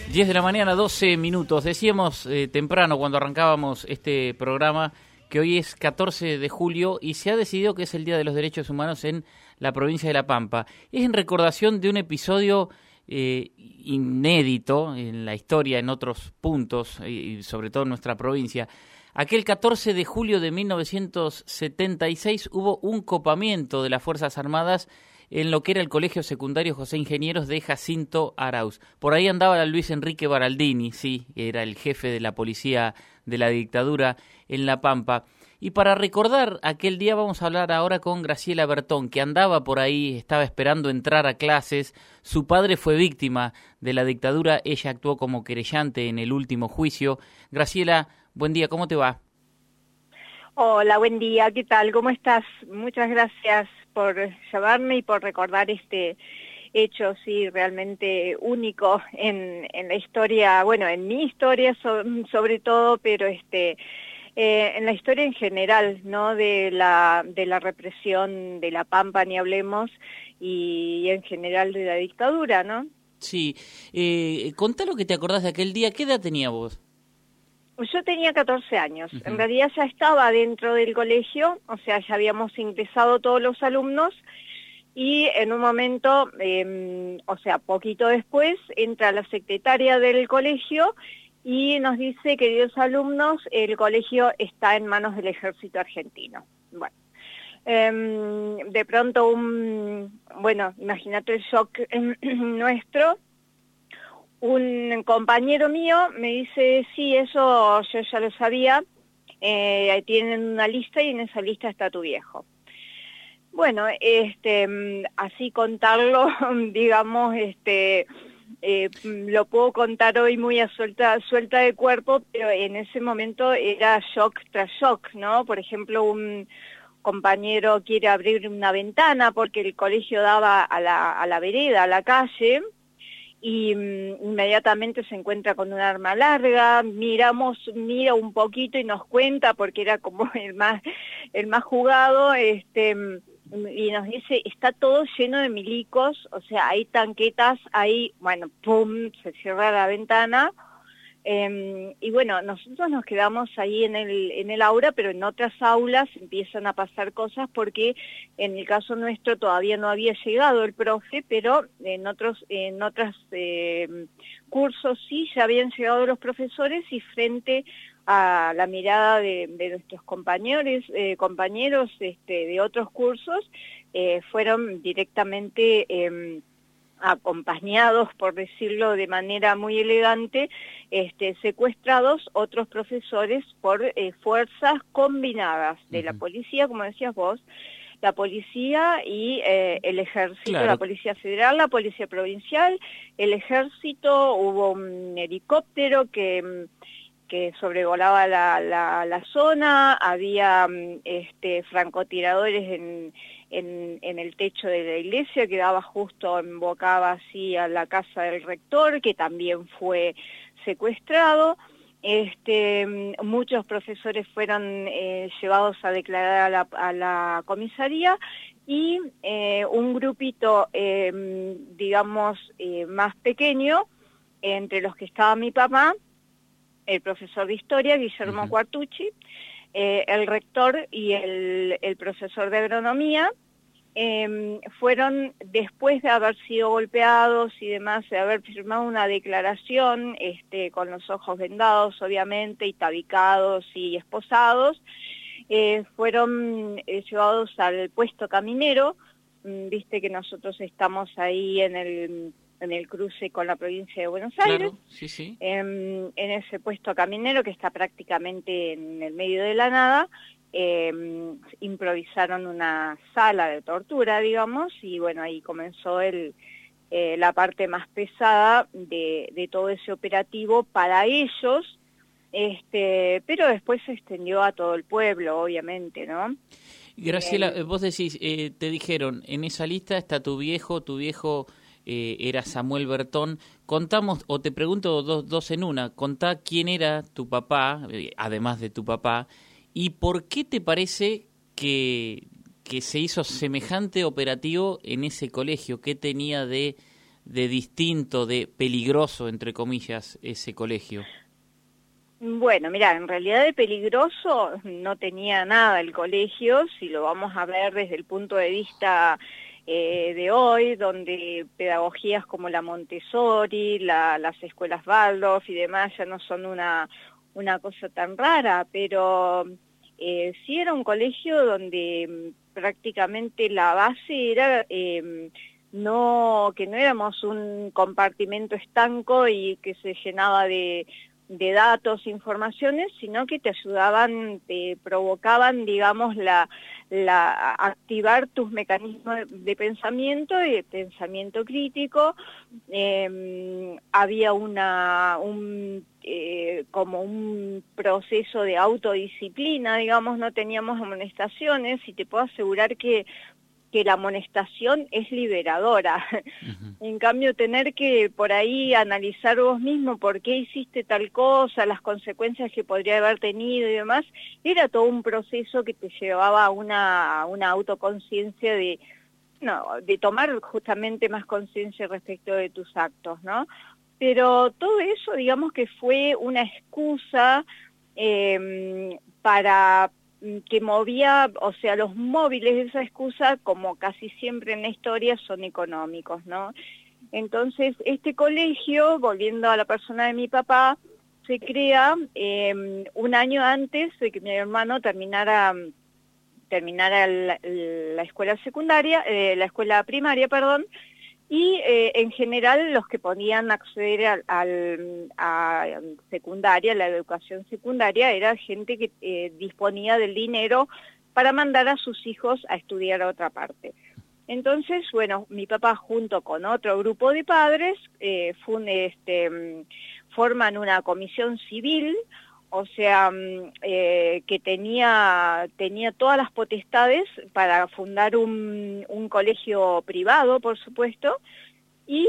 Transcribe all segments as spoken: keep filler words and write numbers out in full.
diez de la mañana, doce minutos. Decíamos eh, temprano cuando arrancábamos este programa que hoy es catorce de julio y se ha decidido que es el Día de los Derechos Humanos en la provincia de La Pampa. Es en recordación de un episodio eh, inédito en la historia, en otros puntos, y sobre todo en nuestra provincia. Aquel catorce de julio de mil novecientos setenta y seis hubo un copamiento de las Fuerzas Armadas en lo que era el Colegio Secundario José Ingenieros de Jacinto Arauz. Por ahí andaba Luis Enrique Baraldini, sí, era el jefe de la policía de la dictadura en La Pampa. Y para recordar aquel día vamos a hablar ahora con Graciela Bertón, que andaba por ahí, estaba esperando entrar a clases. Su padre fue víctima de la dictadura, ella actuó como querellante en el último juicio. Graciela, buen día, ¿cómo te va? Hola, buen día, ¿qué tal? ¿Cómo estás? Muchas gracias por llamarme y por recordar este hecho, sí, realmente único en, en la historia, bueno, en mi historia so, sobre todo, pero este eh, en la historia en general, ¿no? De la, de la represión de La Pampa, ni hablemos, y, y en general de la dictadura, ¿no? Sí, eh, contá lo que te acordás de aquel día, ¿qué edad tenía vos? Yo tenía catorce años, Uh-huh. En realidad ya estaba dentro del colegio, o sea, ya habíamos ingresado todos los alumnos y en un momento, eh, o sea, poquito después, entra la secretaria del colegio y nos dice, queridos alumnos, el colegio está en manos del ejército argentino. Bueno, eh, de pronto, un, bueno, imagínate el shock nuestro. Un compañero mío me dice, sí, eso yo ya lo sabía, eh, tienen una lista y en esa lista está tu viejo. Bueno, este, así contarlo, digamos, este, eh, lo puedo contar hoy muy a suelta, suelta de cuerpo, pero en ese momento era shock tras shock, ¿no? Por ejemplo, un compañero quiere abrir una ventana porque el colegio daba a la, a la vereda, a la calle, y um, inmediatamente se encuentra con un arma larga, miramos, mira un poquito y nos cuenta, porque era como el más, el más jugado, este, y nos dice, está todo lleno de milicos, o sea, hay tanquetas, hay, bueno, pum, se cierra la ventana, eh, y bueno, nosotros nos quedamos ahí en el, en el aula, pero en otras aulas empiezan a pasar cosas porque en el caso nuestro todavía no había llegado el profe, pero en otros, en otros eh, cursos sí ya habían llegado los profesores y frente a la mirada de, de nuestros compañeros, eh, compañeros este, de otros cursos, eh, fueron directamente Eh, acompañados, por decirlo de manera muy elegante, este, secuestrados otros profesores por eh, fuerzas combinadas de uh-huh. la policía, como decías vos, la policía y eh, el ejército, claro. La policía federal, la policía provincial, el ejército, hubo un helicóptero que... que sobrevolaba la, la, la zona, había este, francotiradores en, en, en el techo de la iglesia que daba justo, embocaba así a la casa del rector, que también fue secuestrado. Este, muchos profesores fueron eh, llevados a declarar a la, a la comisaría y eh, un grupito, eh, digamos, eh, más pequeño, entre los que estaba mi papá, el profesor de historia, Guillermo uh-huh. Cuartucci, eh, el rector y el, el profesor de agronomía, eh, fueron, después de haber sido golpeados y demás, de haber firmado una declaración, este, con los ojos vendados, obviamente, y tabicados y esposados, eh, fueron eh, llevados al puesto caminero. Viste que nosotros estamos ahí en el... en el cruce con la provincia de Buenos Aires, claro, sí, sí. En, en ese puesto caminero que está prácticamente en el medio de la nada, eh, improvisaron una sala de tortura, digamos, y bueno, ahí comenzó el, eh, la parte más pesada de, de todo ese operativo para ellos, este, pero después se extendió a todo el pueblo, obviamente, ¿no? Graciela, eh, vos decís, eh, te dijeron, en esa lista está tu viejo, tu viejo... Eh, era Samuel Bertón. Contamos, o te pregunto dos, dos en una, contá quién era tu papá, eh, además de tu papá, y por qué te parece que, que se hizo semejante operativo en ese colegio, qué tenía de, de distinto, de peligroso, entre comillas, ese colegio? Bueno, mira, en realidad de peligroso no tenía nada el colegio, si lo vamos a ver desde el punto de vista eh, de hoy, donde pedagogías como la Montessori, la, las escuelas Waldorf y demás ya no son una, una cosa tan rara, pero eh, sí era un colegio donde prácticamente la base era eh, no que no éramos un compartimento estanco y que se llenaba de de datos, informaciones, sino que te ayudaban, te provocaban, digamos, la, la activar tus mecanismos de pensamiento y de pensamiento crítico. Eh, había una, un, eh, como un proceso de autodisciplina, digamos, no teníamos amonestaciones, y te puedo asegurar que que la amonestación es liberadora. Uh-huh. En cambio, tener que por ahí analizar vos mismo por qué hiciste tal cosa, las consecuencias que podría haber tenido y demás, era todo un proceso que te llevaba a una, una autoconciencia de, no, de tomar justamente más conciencia respecto de tus actos, ¿no? Pero todo eso, digamos que fue una excusa eh, para que movía, o sea, los móviles de esa excusa, como casi siempre en la historia, son económicos, ¿no? Entonces, este colegio, volviendo a la persona de mi papá, se crea eh, un año antes de que mi hermano terminara, terminara la, la escuela secundaria, eh, la escuela primaria, perdón, y eh, en general los que podían acceder al, al, a secundaria, la educación secundaria, era gente que eh, disponía del dinero para mandar a sus hijos a estudiar a otra parte. Entonces, bueno, mi papá junto con otro grupo de padres eh, fue, este, forman una comisión civil, o sea, eh, que tenía, tenía todas las potestades para fundar un, un colegio privado, por supuesto, y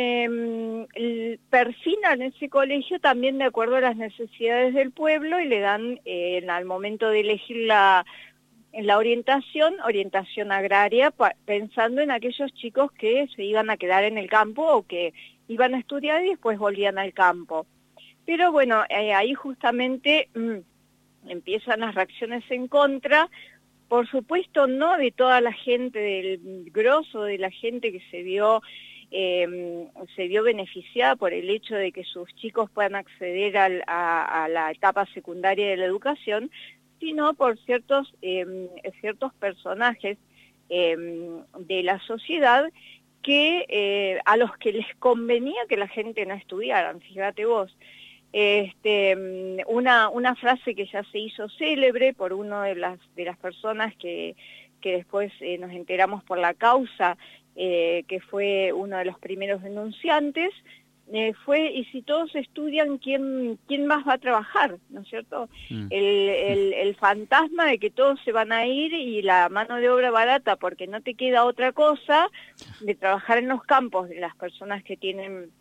eh, perfilan ese colegio también de acuerdo a las necesidades del pueblo y le dan, eh, al momento de elegir la, la orientación, orientación agraria, pa, pensando en aquellos chicos que se iban a quedar en el campo o que iban a estudiar y después volvían al campo. Pero bueno, eh, ahí justamente mmm, empiezan las reacciones en contra, por supuesto no de toda la gente, del grosso de la gente que se vio, eh, se vio beneficiada por el hecho de que sus chicos puedan acceder al, a, a la etapa secundaria de la educación, sino por ciertos, eh, ciertos personajes eh, de la sociedad que eh, a los que les convenía que la gente no estudiara, fíjate vos. Este, una, una frase que ya se hizo célebre por una de las, de las personas que, que después eh, nos enteramos por la causa, eh, que fue uno de los primeros denunciantes, eh, fue, y si todos estudian, ¿quién, quién más va a trabajar? ¿No es cierto? Mm. El, el, el fantasma de que todos se van a ir y la mano de obra barata, porque no te queda otra cosa de trabajar en los campos de las personas que tienen...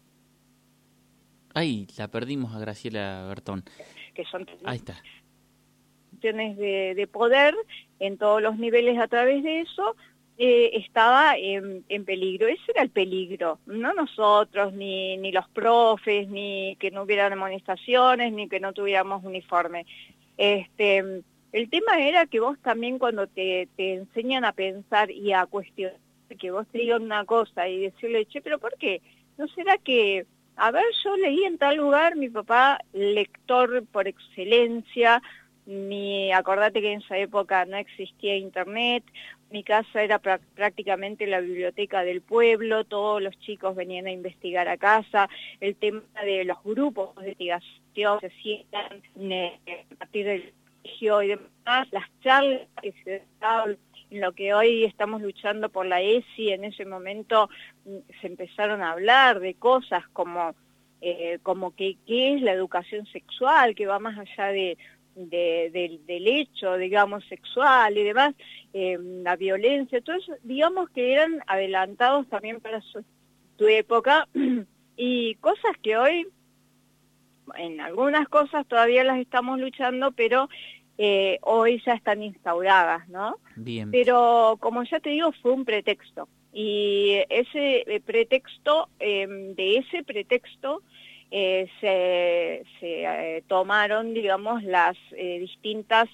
Ay, la perdimos a Graciela Bertón. Que son Ahí está. De, de poder en todos los niveles a través de eso, eh, estaba en, en peligro. Ese era el peligro, no nosotros, ni, ni los profes, ni que no hubieran amonestaciones, ni que no tuviéramos uniforme. Este, el tema era que vos también cuando te, te enseñan a pensar y a cuestionar, que vos te digan una cosa y decirle, che, pero ¿por qué? ¿No será que... A ver, yo leí en tal lugar, mi papá, lector por excelencia, mi, acordate que en esa época no existía internet, mi casa era pr prácticamente la biblioteca del pueblo, todos los chicos venían a investigar a casa, el tema de los grupos de investigación se hacían eh, a partir del colegio y demás, las charlas que se daban, en lo que hoy estamos luchando por la E S I, en ese momento se empezaron a hablar de cosas como, eh, como que qué es la educación sexual, que va más allá de, de, de, del hecho, digamos, sexual y demás, eh, la violencia, todo eso, digamos que eran adelantados también para su, su época, y cosas que hoy, en algunas cosas todavía las estamos luchando, pero... Eh, hoy ya están instauradas, ¿no? Bien. Pero, como ya te digo, fue un pretexto. Y ese pretexto, eh, de ese pretexto, eh, se, se eh, tomaron, digamos, las eh, distintas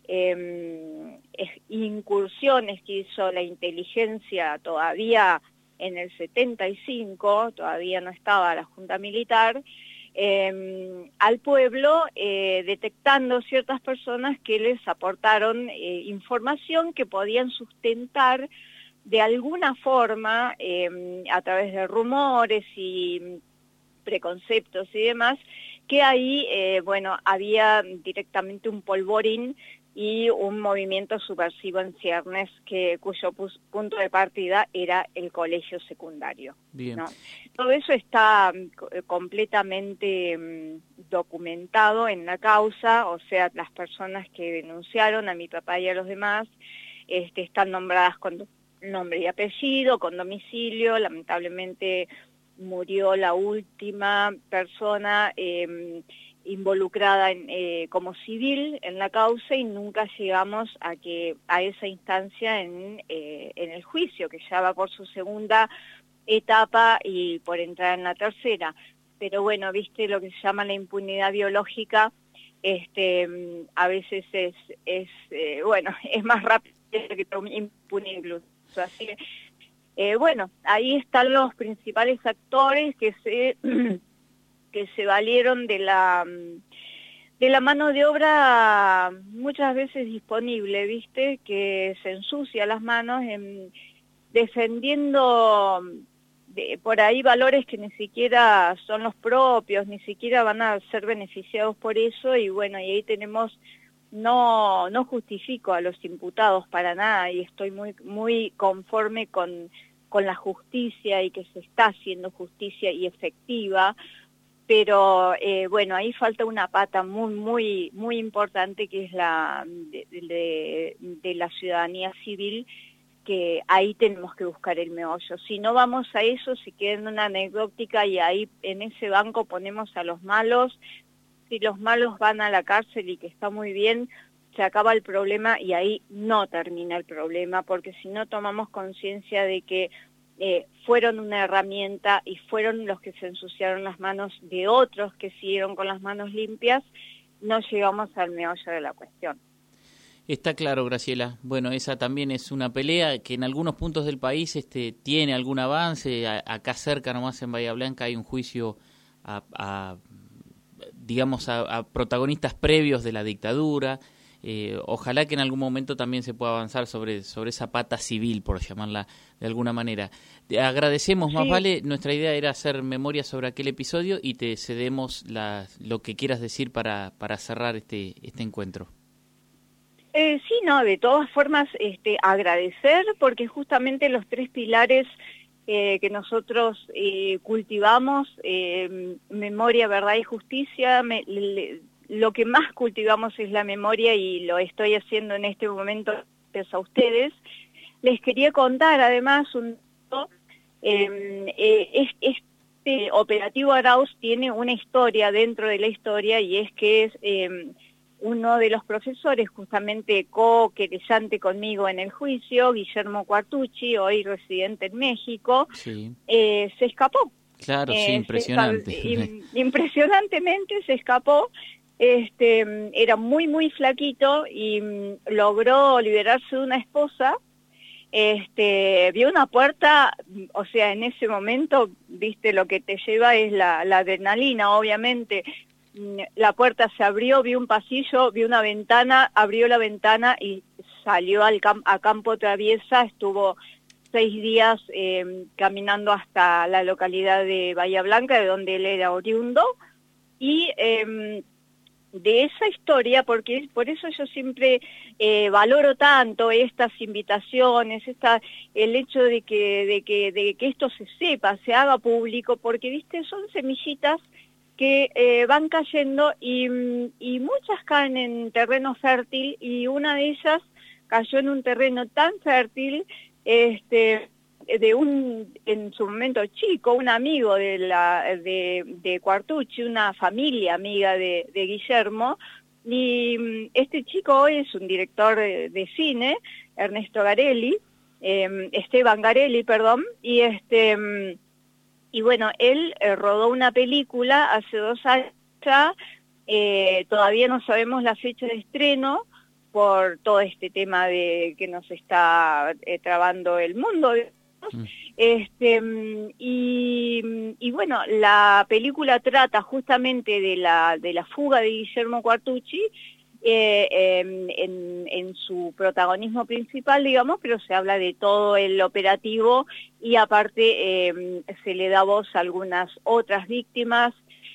eh, incursiones que hizo la inteligencia todavía en el setenta y cinco, todavía no estaba la Junta Militar, eh, al pueblo, eh, detectando ciertas personas que les aportaron eh, información que podían sustentar de alguna forma, eh, a través de rumores y preconceptos y demás, que ahí, eh, bueno, había directamente un polvorín y un movimiento subversivo en ciernes, que, cuyo punto de partida era el colegio secundario. Bien. ¿No? Todo eso está completamente um, documentado en la causa, o sea, las personas que denunciaron, a mi papá y a los demás, este, están nombradas con nombre y apellido, con domicilio. Lamentablemente murió la última persona eh, involucrada en, eh, como civil en la causa, y nunca llegamos a que a esa instancia en, eh, en el juicio, que ya va por su segunda etapa y por entrar en la tercera. Pero bueno, viste lo que se llama la impunidad biológica, este, a veces es, es eh, bueno, es más rápido que impune incluso. Así que, eh, bueno, ahí están los principales actores que se que se valieron de la de la mano de obra muchas veces disponible, ¿viste? Que se ensucia las manos en defendiendo de, por ahí valores que ni siquiera son los propios, ni siquiera van a ser beneficiados por eso, y bueno, y ahí tenemos. No, no justifico a los imputados para nada, y estoy muy, muy conforme con, con la justicia y que se está haciendo justicia y efectiva, pero eh, bueno, ahí falta una pata muy, muy, muy importante, que es la de, de, de la ciudadanía civil, que ahí tenemos que buscar el meollo. Si no vamos a eso, se queda en una anecdótica, y ahí en ese banco ponemos a los malos. Si los malos van a la cárcel, y que está muy bien, se acaba el problema, y ahí no termina el problema, porque si no tomamos conciencia de que eh, fueron una herramienta y fueron los que se ensuciaron las manos de otros que siguieron con las manos limpias, no llegamos al meollo de la cuestión. Está claro, Graciela. Bueno, esa también es una pelea que en algunos puntos del país este, tiene algún avance. A, acá cerca, nomás en Bahía Blanca, hay un juicio a... a digamos, a, a protagonistas previos de la dictadura. Eh, ojalá que en algún momento también se pueda avanzar sobre, sobre esa pata civil, por llamarla de alguna manera. Te agradecemos, sí. Más vale, nuestra idea era hacer memoria sobre aquel episodio, y te cedemos la, lo que quieras decir para, para cerrar este, este encuentro. Eh, sí, no, de todas formas, este, agradecer, porque justamente los tres pilares Eh, que nosotros eh, cultivamos, eh, memoria, verdad y justicia, me, le, lo que más cultivamos es la memoria, y lo estoy haciendo en este momento gracias a ustedes. Les quería contar además un eh, eh, este operativo Arauz tiene una historia dentro de la historia, y es que es eh, uno de los profesores justamente co-querellante conmigo en el juicio, Guillermo Quartucci, hoy residente en México, sí. eh, se escapó. Claro, sí, eh, impresionante. Se, im, impresionantemente se escapó. Este, era muy, muy flaquito, y um, logró liberarse de una esposa. Este, vio una puerta, o sea, en ese momento, viste, lo que te lleva es la, la adrenalina, obviamente. La puerta se abrió, vio un pasillo, vio una ventana, abrió la ventana y salió al cam a campo traviesa. Estuvo seis días eh, caminando hasta la localidad de Bahía Blanca, de donde él era oriundo, y eh, de esa historia, porque por eso yo siempre eh, valoro tanto estas invitaciones, esta, el hecho de que, de, que, de que esto se sepa, se haga público, porque, viste, son semillitas que eh, van cayendo, y, y muchas caen en terreno fértil, y una de ellas cayó en un terreno tan fértil, este, de un, en su momento chico, un amigo de, la, de, de Quartucci, una familia amiga de, de Guillermo, y este chico hoy es un director de, de cine, Ernesto Garelli, eh, Esteban Garelli, perdón, y este y bueno, él eh, rodó una película hace dos años ya, eh, todavía no sabemos la fecha de estreno por todo este tema de que nos está eh, trabando el mundo, mm. este y, y bueno, la película trata justamente de la de la fuga de Guillermo Quartucci, Eh, eh, en, en su protagonismo principal, digamos, pero se habla de todo el operativo y aparte eh, se le da voz a algunas otras víctimas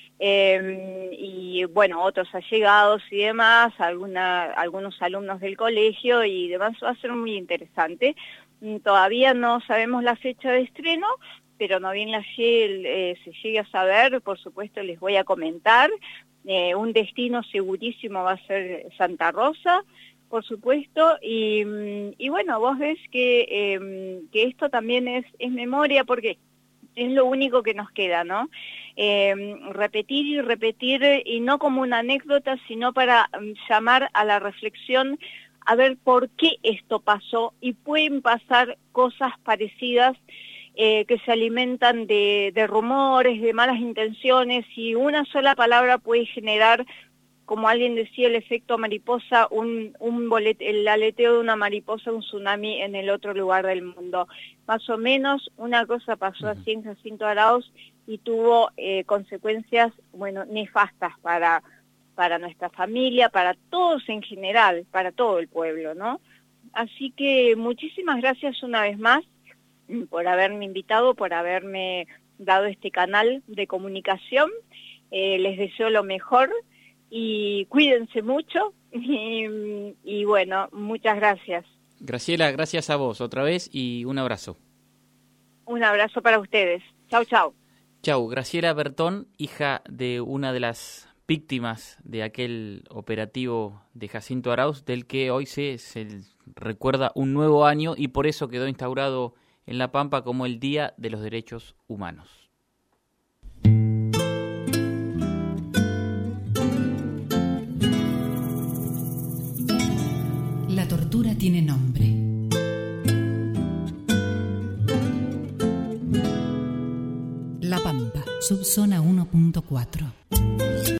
eh, y bueno, otros allegados y demás, alguna, algunos alumnos del colegio y demás. Va a ser muy interesante. Todavía no sabemos la fecha de estreno, pero no bien la eh, se llegue a saber, por supuesto les voy a comentar. Eh, un destino segurísimo va a ser Santa Rosa, por supuesto, y, y bueno, vos ves que, eh, que esto también es, es memoria, porque es lo único que nos queda, ¿no? Eh, repetir y repetir, y no como una anécdota, sino para um, llamar a la reflexión, a ver por qué esto pasó, y pueden pasar cosas parecidas, Eh, que se alimentan de, de rumores, de malas intenciones, y una sola palabra puede generar, como alguien decía, el efecto mariposa, un, un bolet, el aleteo de una mariposa, un tsunami en el otro lugar del mundo. Más o menos una cosa pasó así en Jacinto Arauz y tuvo eh, consecuencias, bueno, nefastas para, para nuestra familia, para todos en general, para todo el pueblo, ¿no? Así que muchísimas gracias una vez más por haberme invitado, por haberme dado este canal de comunicación. Eh, les deseo lo mejor y cuídense mucho y, y bueno, muchas gracias. Graciela, gracias a vos otra vez y un abrazo. Un abrazo para ustedes. Chau, chau. Chau, Graciela Bertón, hija de una de las víctimas de aquel operativo de Jacinto Arauz, del que hoy se, se recuerda un nuevo año y por eso quedó instaurado en La Pampa como el Día de los Derechos Humanos. La tortura tiene nombre. La Pampa, subzona uno punto cuatro.